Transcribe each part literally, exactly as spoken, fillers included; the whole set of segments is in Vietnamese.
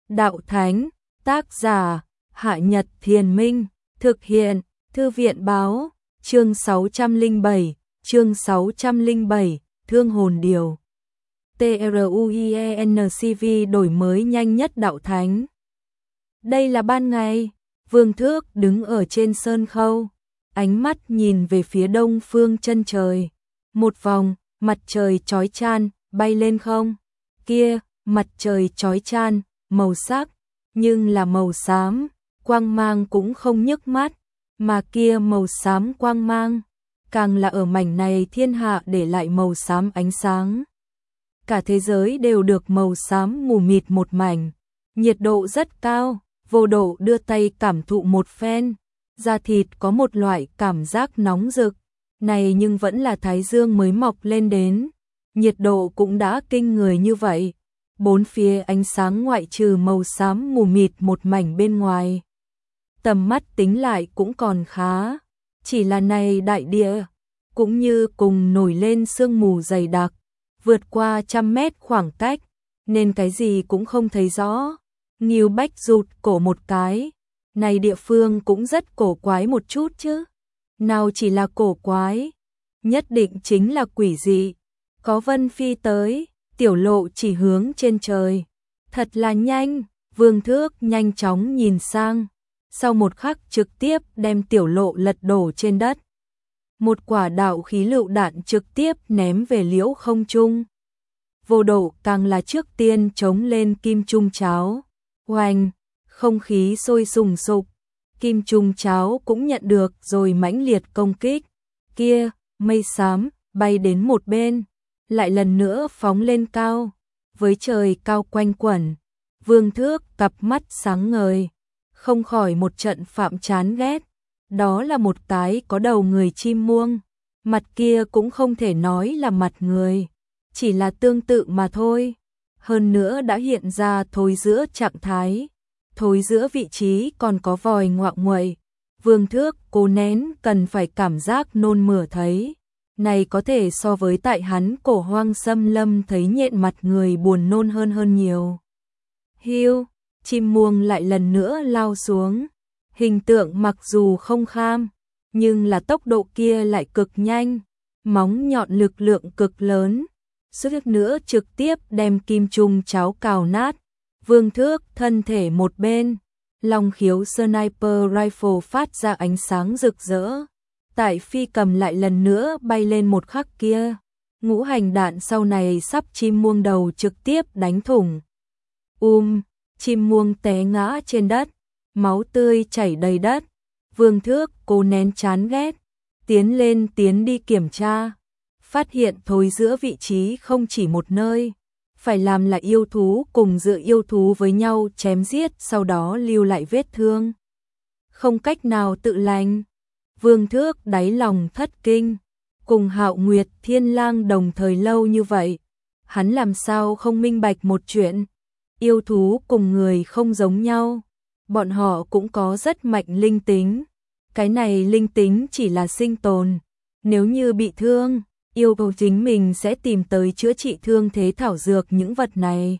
Đạo Thánh, tác giả, Hạ Nhật Thiền Minh, thực hiện, Thư viện Báo, chương sáu trăm lẻ bảy, chương sáu trăm lẻ bảy, Thương Hồn Điều. TRUIENCV đổi mới nhanh nhất Đạo Thánh. Đây là ban ngày, Vương Thước đứng ở trên sơn khâu, ánh mắt nhìn về phía đông phương chân trời. Một vòng, mặt trời chói chan, bay lên không. Kia, mặt trời chói chan, màu sắc, nhưng là màu xám, quang mang cũng không nhức mắt, mà kia màu xám quang mang, càng là ở mảnh này thiên hạ để lại màu xám ánh sáng. Cả thế giới đều được màu xám mù mịt một mảnh, nhiệt độ rất cao, Vô Độ đưa tay cảm thụ một phen, da thịt có một loại cảm giác nóng rực, này nhưng vẫn là thái dương mới mọc lên đến, nhiệt độ cũng đã kinh người như vậy. Bốn phía ánh sáng ngoại trừ màu xám mù mịt một mảnh bên ngoài. Tầm mắt tính lại cũng còn khá, chỉ là này đại địa, cũng như cùng nổi lên sương mù dày đặc, vượt qua trăm mét khoảng cách, nên cái gì cũng không thấy rõ. Ngưu Bách rụt cổ một cái, này địa phương cũng rất cổ quái một chút chứ. Nào chỉ là cổ quái, nhất định chính là quỷ dị. Có Vân Phi tới, Tiểu Lộ chỉ hướng trên trời. Thật là nhanh, Vương Thước nhanh chóng nhìn sang, sau một khắc trực tiếp đem Tiểu Lộ lật đổ trên đất. Một quả đạo khí lựu đạn trực tiếp ném về liễu không trung. Vô Độ càng là trước tiên chống lên kim trung cháo. Oanh, không khí sôi sùng sục, kim trung cháo cũng nhận được rồi mãnh liệt công kích. Kia, mây xám, bay đến một bên, lại lần nữa phóng lên cao, với trời cao quanh quẩn. Vương Thước cặp mắt sáng ngời, không khỏi một trận phạm chán ghét. Đó là một cái có đầu người chim muông, mặt kia cũng không thể nói là mặt người, chỉ là tương tự mà thôi. Hơn nữa đã hiện ra thối giữa trạng thái, thối giữa vị trí còn có vòi ngoạo nguậy. Vương Thước cố nén cần phải cảm giác nôn mửa thấy. Này có thể so với tại hắn cổ hoang xâm lâm thấy nhện mặt người buồn nôn hơn hơn nhiều. Hiu, chim muông lại lần nữa lao xuống. Hình tượng mặc dù không kham, nhưng là tốc độ kia lại cực nhanh, móng nhọn lực lượng cực lớn. Suýt nữa trực tiếp đem kim trung cháo cào nát. Vương Thước thân thể một bên, long khiếu sniper rifle phát ra ánh sáng rực rỡ. Tại phi cầm lại lần nữa bay lên một khắc kia, ngũ hành đạn sau này sắp chim muông đầu trực tiếp đánh thủng. Um, chim muông té ngã trên đất, máu tươi chảy đầy đất. Vương Thước cố nén chán ghét, tiến lên tiến đi kiểm tra, phát hiện thối giữa vị trí không chỉ một nơi, phải làm là yêu thú cùng dựa yêu thú với nhau chém giết, sau đó lưu lại vết thương, không cách nào tự lành. Vương Thước đáy lòng thất kinh, cùng Hạo Nguyệt Thiên Lang đồng thời lâu như vậy, hắn làm sao không minh bạch một chuyện, yêu thú cùng người không giống nhau, bọn họ cũng có rất mạnh linh tính, cái này linh tính chỉ là sinh tồn, nếu như bị thương, yêu cầu chính mình sẽ tìm tới chữa trị thương thế thảo dược những vật này.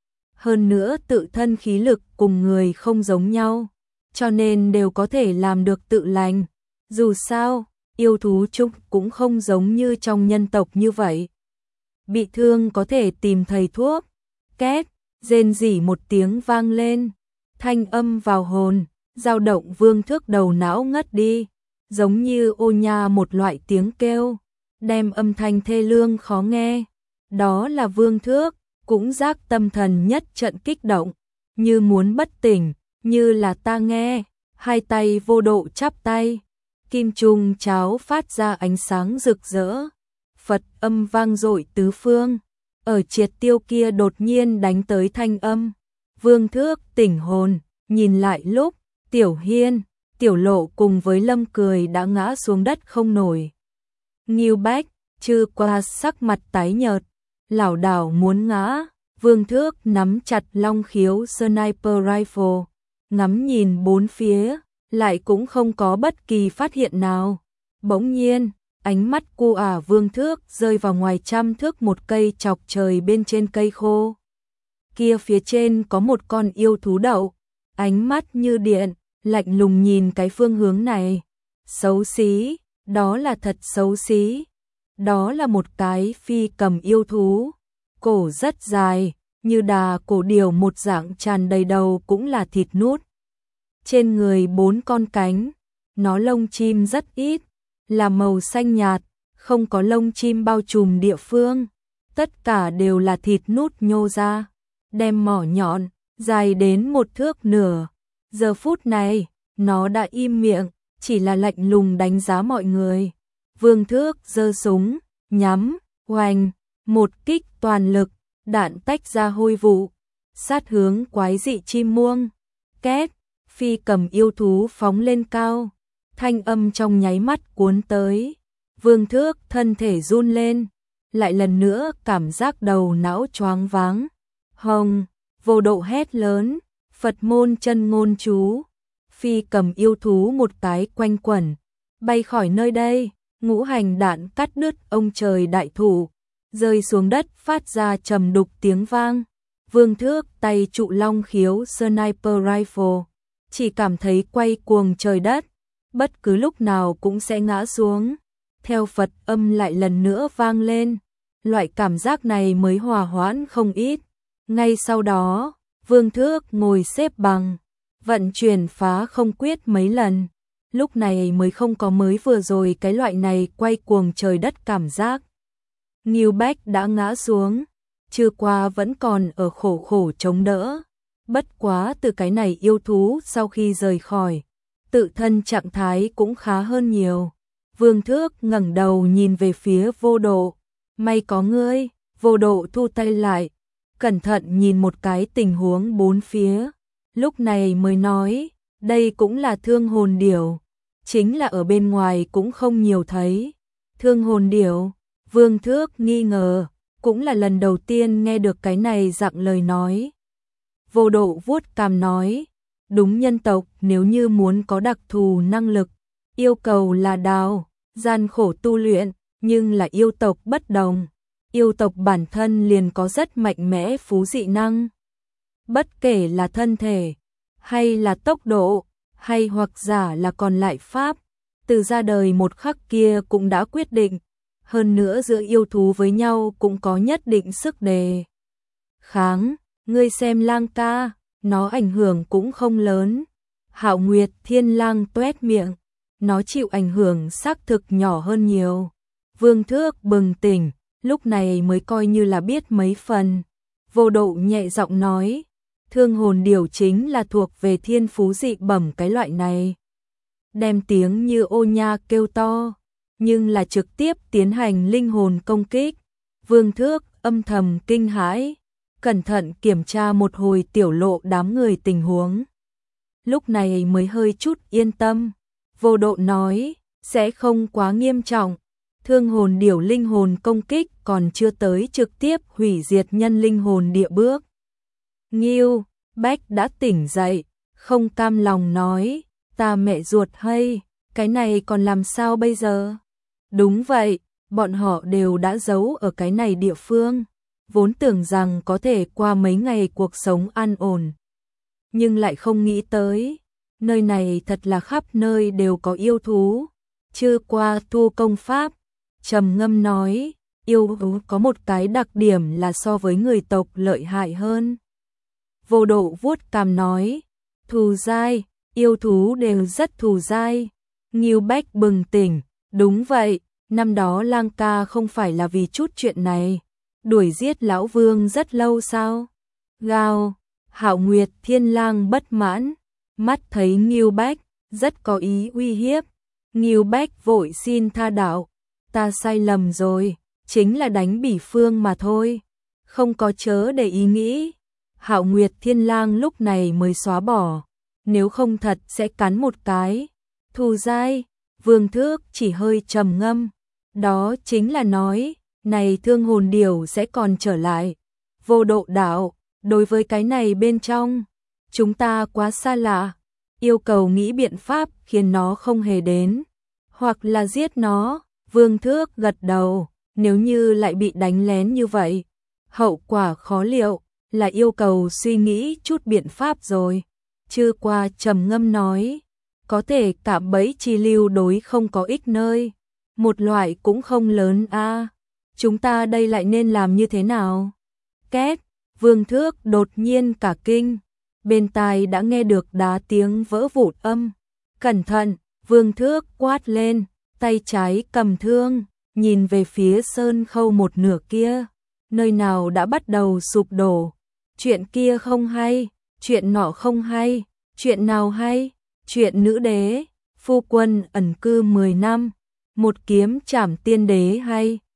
Hơn nữa tự thân khí lực cùng người không giống nhau, cho nên đều có thể làm được tự lành. Dù sao, yêu thú chung cũng không giống như trong nhân tộc như vậy. Bị thương có thể tìm thầy thuốc. Két, rên rỉ một tiếng vang lên, thanh âm vào hồn, dao động Vương Thước đầu não ngất đi, giống như ô nha một loại tiếng kêu, đem âm thanh thê lương khó nghe. Đó là Vương Thước, cũng giác tâm thần nhất trận kích động, như muốn bất tỉnh, như là ta nghe. Hai tay Vô Độ chắp tay, kim trung cháo phát ra ánh sáng rực rỡ, Phật âm vang dội tứ phương. Ở triệt tiêu kia đột nhiên đánh tới thanh âm. Vương Thước tỉnh hồn, nhìn lại lúc, Tiểu Hiên, Tiểu Lộ cùng với Lâm Cười đã ngã xuống đất không nổi. Ngưu Bách, Trư Qua sắc mặt tái nhợt, lảo đảo muốn ngã. Vương Thước nắm chặt long khiếu sniper rifle, ngắm nhìn bốn phía, lại cũng không có bất kỳ phát hiện nào. Bỗng nhiên, ánh mắt cu ả Vương Thước rơi vào ngoài trăm thước một cây chọc trời bên trên cây khô. kia phía trên có một con yêu thú đậu, ánh mắt như điện, lạnh lùng nhìn cái phương hướng này. Xấu xí, đó là thật xấu xí. Đó là một cái phi cầm yêu thú, cổ rất dài, như đà cổ điểu một dạng, tràn đầy đầu cũng là thịt nút. Trên người bốn con cánh, nó lông chim rất ít, là màu xanh nhạt, không có lông chim bao trùm địa phương, tất cả đều là thịt nút nhô ra, đem mỏ nhọn, dài đến một thước nửa. Giờ phút này, nó đã im miệng, chỉ là lạnh lùng đánh giá mọi người. Vương Thước giơ súng, nhắm, oanh, một kích toàn lực, đạn tách ra hôi vụ, sát hướng quái dị chim muông. Két, phi cầm yêu thú phóng lên cao, thanh âm trong nháy mắt cuốn tới. Vương Thước thân thể run lên, lại lần nữa cảm giác đầu não choáng váng. Hồng, Vô Độ hét lớn, Phật môn chân ngôn chú. Phi cầm yêu thú một cái quanh quẩn, bay khỏi nơi đây, ngũ hành đạn cắt đứt ông trời đại thủ, rơi xuống đất phát ra trầm đục tiếng vang. Vương Thước tay trụ long khiếu sniper rifle, chỉ cảm thấy quay cuồng trời đất, bất cứ lúc nào cũng sẽ ngã xuống. Theo Phật âm lại lần nữa vang lên, loại cảm giác này mới hòa hoãn không ít. Ngay sau đó, Vương Thước ngồi xếp bằng, vận chuyển phá không quyết mấy lần, lúc này mới không có mới vừa rồi cái loại này quay cuồng trời đất cảm giác. Ngưu Bách đã ngã xuống, chưa qua vẫn còn ở khổ khổ chống đỡ. Bất quá từ cái này yêu thú sau khi rời khỏi, tự thân trạng thái cũng khá hơn nhiều. Vương Thước ngẩng đầu nhìn về phía Vô Độ, may có ngươi. Vô Độ thu tay lại, cẩn thận nhìn một cái tình huống bốn phía, lúc này mới nói, đây cũng là thương hồn điểu, chính là ở bên ngoài cũng không nhiều thấy. Thương hồn điểu, Vương Thước nghi ngờ, cũng là lần đầu tiên nghe được cái này dạng lời nói. Vô Độ vuốt cằm nói, đúng, nhân tộc nếu như muốn có đặc thù năng lực, yêu cầu là đào, gian khổ tu luyện, nhưng là yêu tộc bất đồng. Yêu tộc bản thân liền có rất mạnh mẽ phú dị năng. Bất kể là thân thể, hay là tốc độ, hay hoặc giả là còn lại pháp, từ ra đời một khắc kia cũng đã quyết định. Hơn nữa giữa yêu thú với nhau cũng có nhất định sức đề kháng. Ngươi xem Lang ca, nó ảnh hưởng cũng không lớn. Hạo Nguyệt Thiên Lang toét miệng, nó chịu ảnh hưởng xác thực nhỏ hơn nhiều. Vương Thước bừng tỉnh, lúc này mới coi như là biết mấy phần. Vô Độ nhẹ giọng nói, thương hồn điểu chính là thuộc về thiên phú dị bẩm cái loại này. Đem tiếng như ô nha kêu to, nhưng là trực tiếp tiến hành linh hồn công kích. Vương Thước âm thầm kinh hãi, cẩn thận kiểm tra một hồi tiểu lộ đám người tình huống. Lúc này mới hơi chút yên tâm. Vô Độ nói, sẽ không quá nghiêm trọng. Thương hồn điểu linh hồn công kích còn chưa tới trực tiếp hủy diệt nhân linh hồn địa bước. Ngưu Bách đã tỉnh dậy, không cam lòng nói, ta mẹ ruột hay, cái này còn làm sao bây giờ? Đúng vậy, bọn họ đều đã giấu ở cái này địa phương, vốn tưởng rằng có thể qua mấy ngày cuộc sống an ổn. Nhưng lại không nghĩ tới, nơi này thật là khắp nơi đều có yêu thú. Chưa qua thu công pháp, trầm ngâm nói, yêu thú có một cái đặc điểm là so với người tộc lợi hại hơn. Vô Độ vuốt cằm nói, thù dai, yêu thú đều rất thù dai. Ngưu Bách bừng tỉnh, đúng vậy, năm đó Lang ca không phải là vì chút chuyện này, đuổi giết lão vương rất lâu sao? Gào, Hạo Nguyệt Thiên Lang bất mãn, mắt thấy Ngưu Bách rất có ý uy hiếp. Ngưu Bách vội xin tha đạo, ta sai lầm rồi, chính là đánh bỉ phương mà thôi, không có chớ để ý nghĩ. Hạo Nguyệt Thiên Lang lúc này mới xóa bỏ, nếu không thật sẽ cắn một cái. Thù dai, Vương Thước chỉ hơi trầm ngâm, đó chính là nói, này thương hồn điểu sẽ còn trở lại. Vô Độ đạo, đối với cái này bên trong, chúng ta quá xa lạ, yêu cầu nghĩ biện pháp khiến nó không hề đến, hoặc là giết nó. Vương Thước gật đầu, nếu như lại bị đánh lén như vậy, hậu quả khó liệu, là yêu cầu suy nghĩ chút biện pháp rồi. Chư qua trầm ngâm nói, có thể cạm bẫy chi lưu đối không có ích nơi, một loại cũng không lớn a. Chúng ta đây lại nên làm như thế nào? Két, Vương Thước đột nhiên cả kinh, bên tai đã nghe được đá tiếng vỡ vụn âm. Cẩn thận, Vương Thước quát lên, tay trái cầm thương, nhìn về phía sơn khâu một nửa kia, nơi nào đã bắt đầu sụp đổ. Chuyện kia không hay, chuyện nọ không hay, chuyện nào hay? Chuyện nữ đế, phu quân ẩn cư mười năm, một kiếm trảm tiên đế hay?